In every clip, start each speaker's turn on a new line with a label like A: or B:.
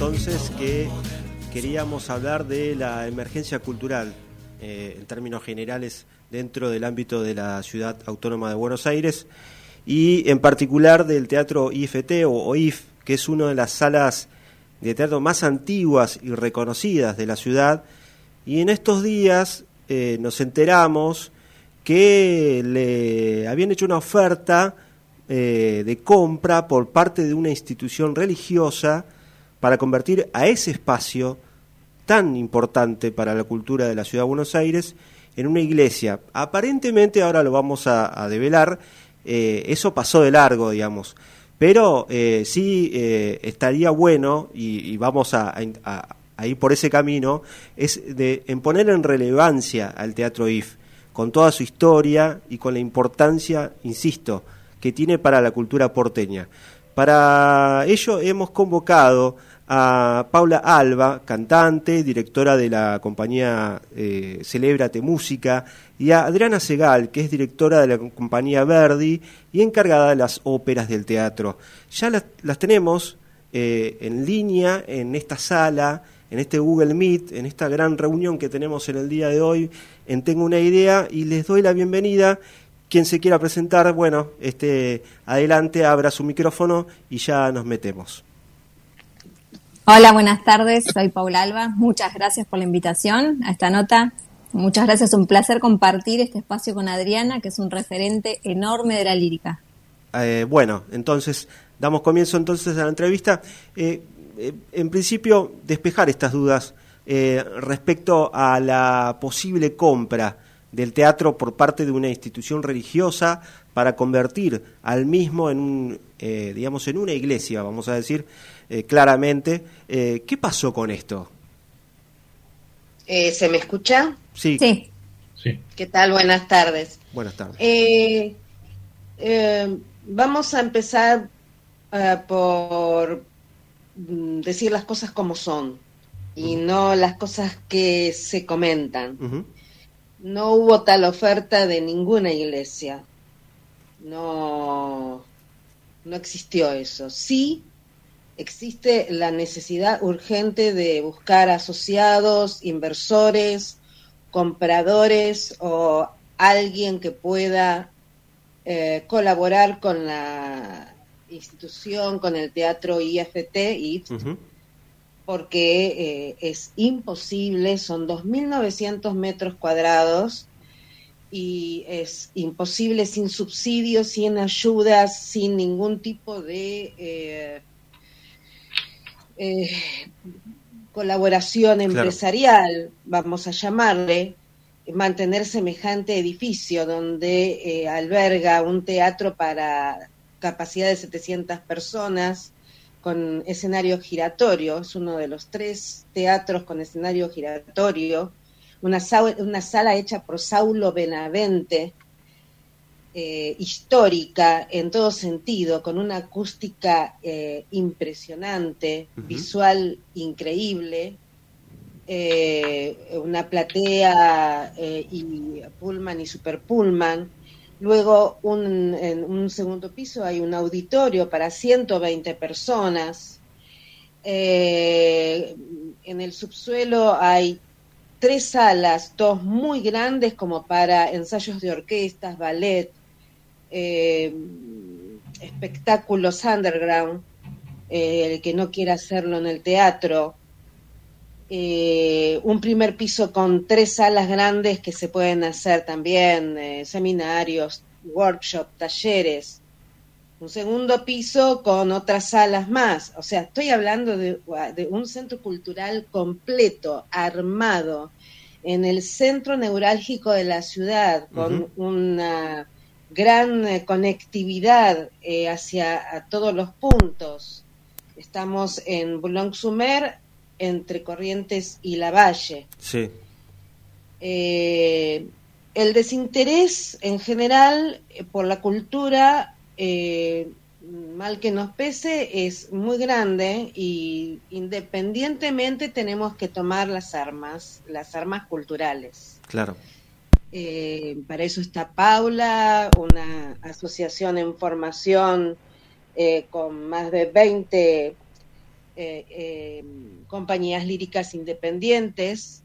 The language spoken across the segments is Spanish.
A: entonces que queríamos hablar de la emergencia cultural en términos generales dentro del ámbito de la Ciudad Autónoma de Buenos Aires y en particular del Teatro IFT o OIF, que es una de las salas de teatro más antiguas y reconocidas de la ciudad, y en estos días nos enteramos que le habían hecho una oferta de compra por parte de una institución religiosa para convertir a ese espacio tan importante para la cultura de la ciudad de Buenos Aires en una iglesia. Aparentemente, ahora lo vamos a develar, eso pasó de largo, digamos, pero sí estaría bueno, y vamos a ir por ese camino, es en poner en relevancia al Teatro IF, con toda su historia y con la importancia, insisto, que tiene para la cultura porteña. Para ello hemos convocado a Paula Alba, cantante, directora de la compañía Celébrate Música, y a Adriana Segal, que es directora de la compañía Verdi y encargada de las óperas del teatro. Ya las tenemos en línea en esta sala, en este Google Meet, en esta gran reunión que tenemos en el día de hoy, en Tengo una Idea, y les doy la bienvenida. Quien se quiera presentar, bueno, adelante, abra su micrófono y ya nos metemos.
B: Hola, buenas tardes, soy Paula Alba, muchas gracias por la invitación a esta nota, muchas gracias, un placer compartir este espacio con Adriana, que es un referente enorme de la lírica.
A: Bueno, entonces, damos comienzo entonces a la entrevista. En principio, despejar estas dudas respecto a la posible compra del teatro por parte de una institución religiosa para convertir al mismo en en una iglesia, vamos a decir claramente. ¿Qué pasó con esto?
C: ¿Se me escucha?
A: Sí.
C: ¿Qué tal? Buenas tardes.
A: Buenas tardes.
C: Vamos a empezar por decir las cosas como son y no las cosas que se comentan. Uh-huh. No hubo tal oferta de ninguna iglesia. No existió eso. Sí existe la necesidad urgente de buscar asociados, inversores, compradores o alguien que pueda colaborar con la institución, con el Teatro IFT, uh-huh. Porque es imposible, son 2.900 metros cuadrados y es imposible sin subsidios, sin ayudas, sin ningún tipo de colaboración empresarial, vamos a llamarle, mantener semejante edificio donde alberga un teatro para capacidad de 700 personas, con escenario giratorio. Es uno de los 3 teatros con escenario giratorio, una sala hecha por Saulo Benavente, histórica en todo sentido, con una acústica impresionante, uh-huh. Visual increíble, una platea y pullman y super pullman. Luego, en un segundo piso hay un auditorio para 120 personas. En el subsuelo hay 3 salas, 2 muy grandes como para ensayos de orquestas, ballet, espectáculos underground, el que no quiera hacerlo en el teatro. Un primer piso con 3 salas grandes que se pueden hacer también, seminarios, workshops, talleres. Un segundo piso con otras salas más. O sea, estoy hablando de un centro cultural completo, armado, en el centro neurálgico de la ciudad, con uh-huh. una gran conectividad hacia todos los puntos. Estamos en Boulogne-sur-Mer, entre Corrientes y Lavalle.
A: Sí.
C: El desinterés en general por la cultura, mal que nos pese, es muy grande y independientemente tenemos que tomar las armas culturales.
A: Claro.
C: Para eso está Paula, una asociación en formación con más de 20 compañías líricas independientes,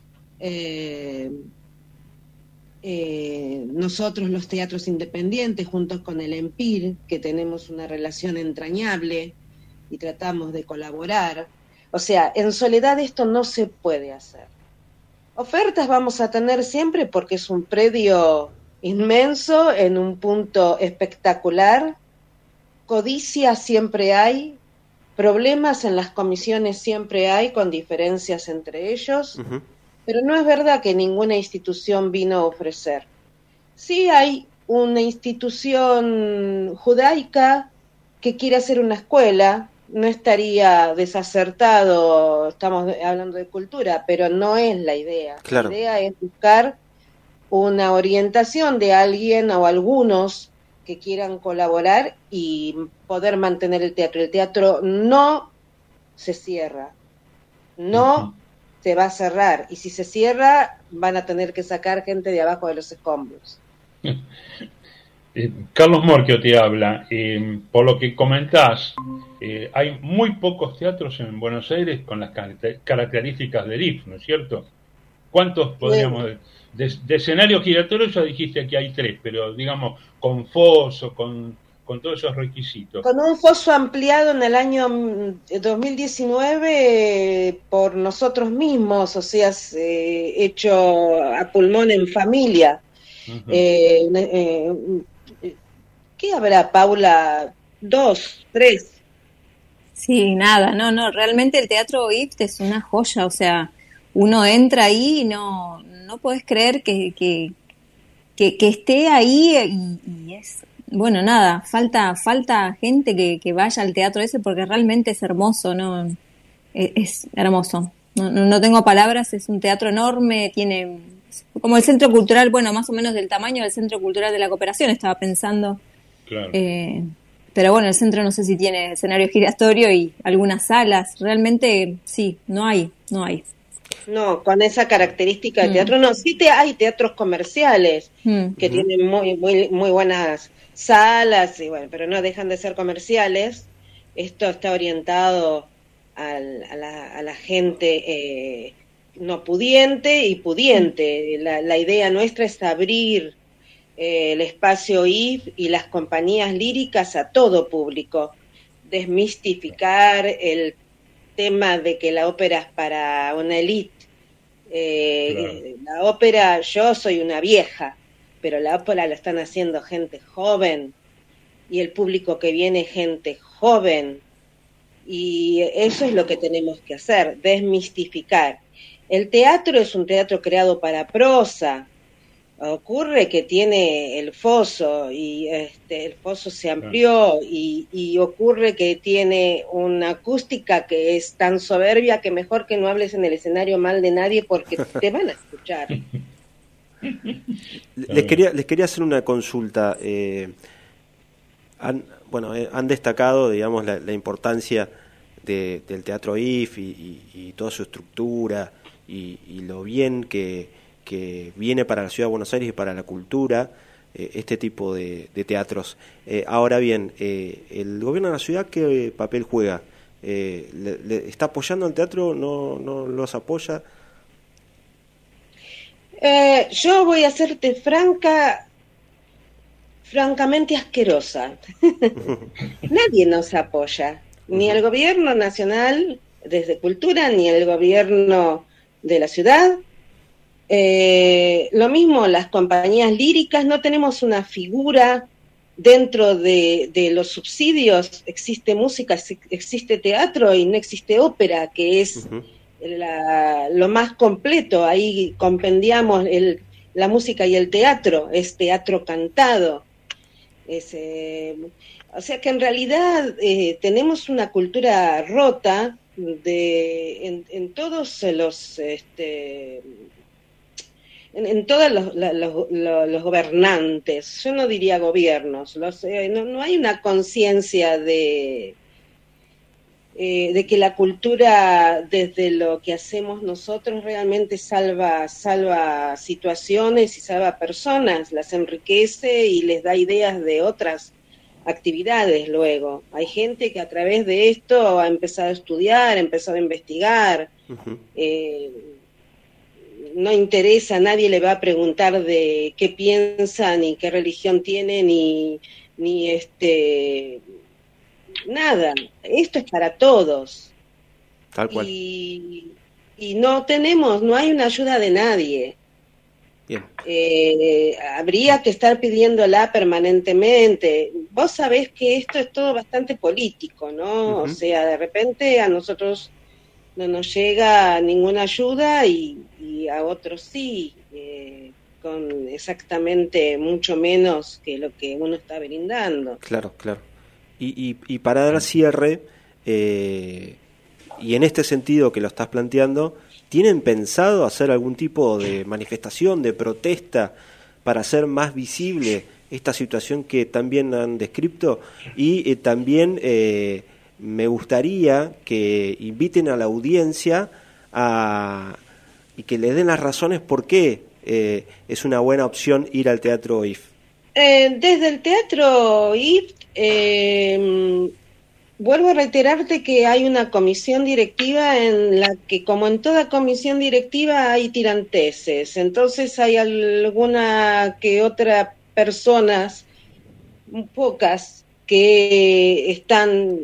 C: nosotros los teatros independientes, junto con el EMPIR, que tenemos una relación entrañable y tratamos de colaborar. O sea, en soledad esto no se puede hacer. Ofertas vamos a tener siempre porque es un predio inmenso en un punto espectacular. Codicia siempre hay, problemas en las comisiones siempre hay, con diferencias entre ellos, pero no es verdad que ninguna institución vino a ofrecer. Sí hay una institución judaica que quiere hacer una escuela, no estaría desacertado, estamos hablando de cultura, pero no es la idea.
A: Claro.
C: La idea es buscar una orientación de alguien o algunos que quieran colaborar y poder mantener el teatro. El teatro no se cierra, no se va a cerrar, y si se cierra van a tener que sacar gente de abajo de los escombros.
D: Carlos Morchio te habla. Por lo que comentás, hay muy pocos teatros en Buenos Aires con las características del IF, ¿no es cierto? ¿Cuántos podríamos...? De escenario giratorio ya dijiste que hay 3, pero digamos, con foso, con todos esos requisitos.
C: Con un foso ampliado en el año 2019 por nosotros mismos, o sea, hecho a pulmón en familia. ¿Qué habrá, Paula? 2, 3.
B: Sí, nada, no, realmente el Teatro IFT es una joya, o sea, uno entra ahí y no podés creer que esté ahí y es, bueno, nada, falta gente que vaya al teatro ese porque realmente es hermoso, ¿no? Es hermoso, no tengo palabras, es un teatro enorme, tiene como el Centro Cultural, bueno, más o menos del tamaño del Centro Cultural de la Cooperación, estaba pensando.
D: Claro.
B: Pero bueno, el centro no sé si tiene escenario giratorio y algunas salas, realmente sí, no hay.
C: No, con esa característica de teatro, no, sí hay teatros comerciales que tienen muy buenas salas, y bueno, pero no dejan de ser comerciales. Esto está orientado a la gente no pudiente y pudiente. La idea nuestra es abrir el espacio IF y las compañías líricas a todo público, desmistificar el tema de que la ópera es para una élite. Claro. La ópera, yo soy una vieja, pero la ópera la están haciendo gente joven y el público que viene gente joven, y eso es lo que tenemos que hacer, desmistificar. El teatro es un teatro creado para prosa. Ocurre que tiene el foso y el foso se amplió y ocurre que tiene una acústica que es tan soberbia que mejor que no hables en el escenario mal de nadie porque te van a escuchar.
A: Les quería hacer una consulta. Han destacado, digamos, la importancia del Teatro IF y toda su estructura y lo bien que viene para la Ciudad de Buenos Aires y para la cultura, este tipo de teatros. Ahora bien, ¿el gobierno de la ciudad qué papel juega? ¿Le está apoyando al teatro? ¿No los apoya?
C: Yo voy a serte francamente asquerosa. Nadie nos apoya, ni el gobierno nacional desde cultura, ni el gobierno de la ciudad. Lo mismo las compañías líricas, no tenemos una figura dentro de los subsidios. Existe música, existe teatro y no existe ópera, que es lo más completo. Ahí compendiamos la música y el teatro, es teatro cantado. O sea que en realidad tenemos una cultura rota en todos los en todos los gobernantes. Yo no diría gobiernos, no hay una conciencia de que la cultura, desde lo que hacemos nosotros, realmente salva situaciones y salva personas, las enriquece y les da ideas de otras actividades luego. Hay gente que a través de esto ha empezado a estudiar, ha empezado a investigar. Uh-huh. No interesa, nadie le va a preguntar de qué piensa, ni qué religión tiene, ni nada. Esto es para todos.
A: Tal cual.
C: Y no hay una ayuda de nadie.
A: Bien.
C: Habría que estar pidiéndola permanentemente. Vos sabés que esto es todo bastante político, ¿no? Uh-huh. O sea, de repente a nosotros no nos llega ninguna ayuda y a otros sí, con exactamente mucho menos que lo que uno está brindando.
A: Claro. Y para dar cierre, y en este sentido que lo estás planteando, ¿tienen pensado hacer algún tipo de manifestación, de protesta, para hacer más visible esta situación que también han descrito? Y también me gustaría que inviten a la audiencia y que le den las razones por qué es una buena opción ir al Teatro IF.
C: Desde el Teatro IF, vuelvo a reiterarte que hay una comisión directiva en la que, como en toda comisión directiva, hay tiranteses. Entonces hay alguna que otra personas, pocas, que están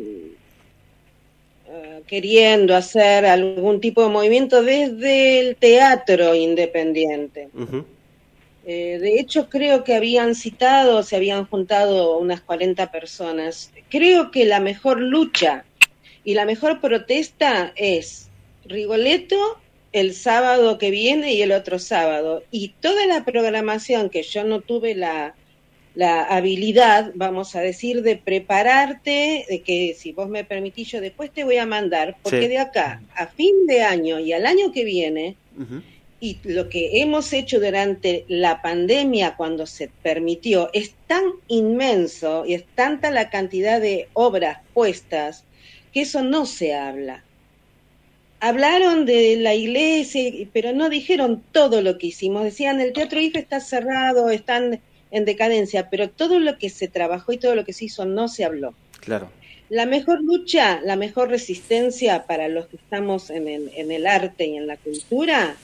C: queriendo hacer algún tipo de movimiento desde el teatro independiente. Uh-huh. De hecho, creo que se habían juntado unas 40 personas. Creo que la mejor lucha y la mejor protesta es Rigoletto el sábado que viene y el otro sábado. Y toda la programación que yo no tuve la habilidad, vamos a decir, de prepararte, de que si vos me permitís yo después te voy a mandar, porque sí, de acá a fin de año y al año que viene, uh-huh, y lo que hemos hecho durante la pandemia cuando se permitió es tan inmenso y es tanta la cantidad de obras puestas que eso no se habla. Hablaron de la iglesia, pero no dijeron todo lo que hicimos. Decían, el Teatro IF está cerrado, están en decadencia, pero todo lo que se trabajó y todo lo que se hizo no se habló.
A: Claro.
C: La mejor lucha, la mejor resistencia para los que estamos en el arte y en la cultura,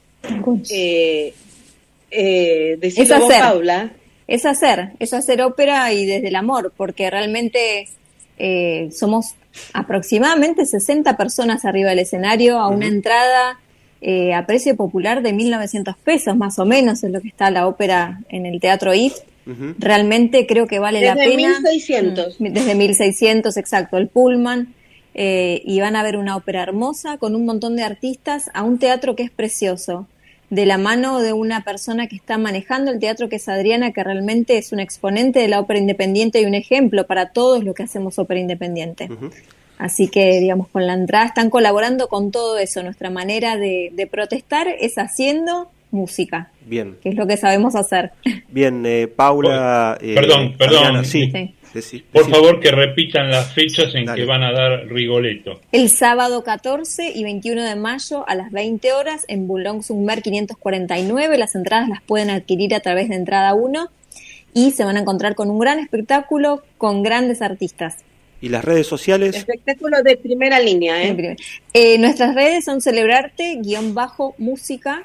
B: es hacer, Paula. Es hacer ópera y desde el amor, porque realmente somos aproximadamente 60 personas arriba del escenario a una entrada a precio popular de 1.900 pesos, más o menos, es lo que está la ópera en el Teatro IF. Uh-huh. Realmente creo que vale la pena.
C: Desde 1.600.
B: Desde 1.600, exacto, el Pullman. Y van a ver una ópera hermosa con un montón de artistas a un teatro que es precioso, de la mano de una persona que está manejando el teatro, que es Adriana, que realmente es un exponente de la ópera independiente y un ejemplo para todos los que hacemos ópera independiente. Uh-huh. Así que, digamos, con la entrada están colaborando con todo eso. Nuestra manera de protestar es haciendo música.
A: Bien.
B: Que es lo que sabemos hacer.
A: Bien, Paula...
D: Perdón.
A: Adriana, sí.
D: Por favor, que repitan las fechas en que van a dar Rigoletto.
B: El sábado 14 y 21 de mayo a las 20 horas en Boulogne-sur-Mer 549. Las entradas las pueden adquirir a través de Entrada 1 y se van a encontrar con un gran espectáculo con grandes artistas.
A: ¿Y las redes sociales?
C: Espectáculo de primera línea,
B: nuestras redes son celebrarte_música.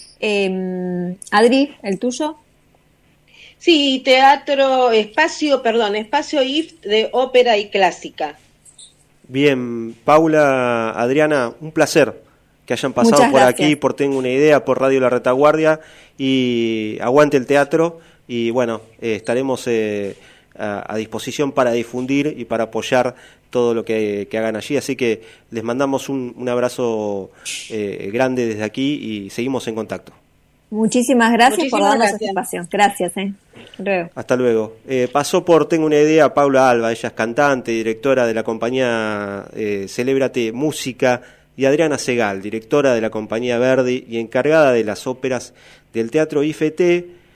B: Adri, ¿el tuyo?
C: Sí, espacio IF de ópera y clásica.
A: Bien, Paula, Adriana, un placer que hayan pasado por aquí, por Tengo una Idea, por Radio La Retaguardia, y aguante el teatro, y bueno, estaremos a disposición para difundir y para apoyar todo lo que hagan allí, así que les mandamos un abrazo grande desde aquí y seguimos en contacto.
B: Muchísimas gracias por darnos este espacio. Gracias. Luego.
A: Hasta luego. Pasó por Tengo una Idea Paula Alba, ella es cantante, directora de la compañía Celebrate Música, y Adriana Segal, directora de la compañía Verdi y encargada de las óperas del Teatro IFT.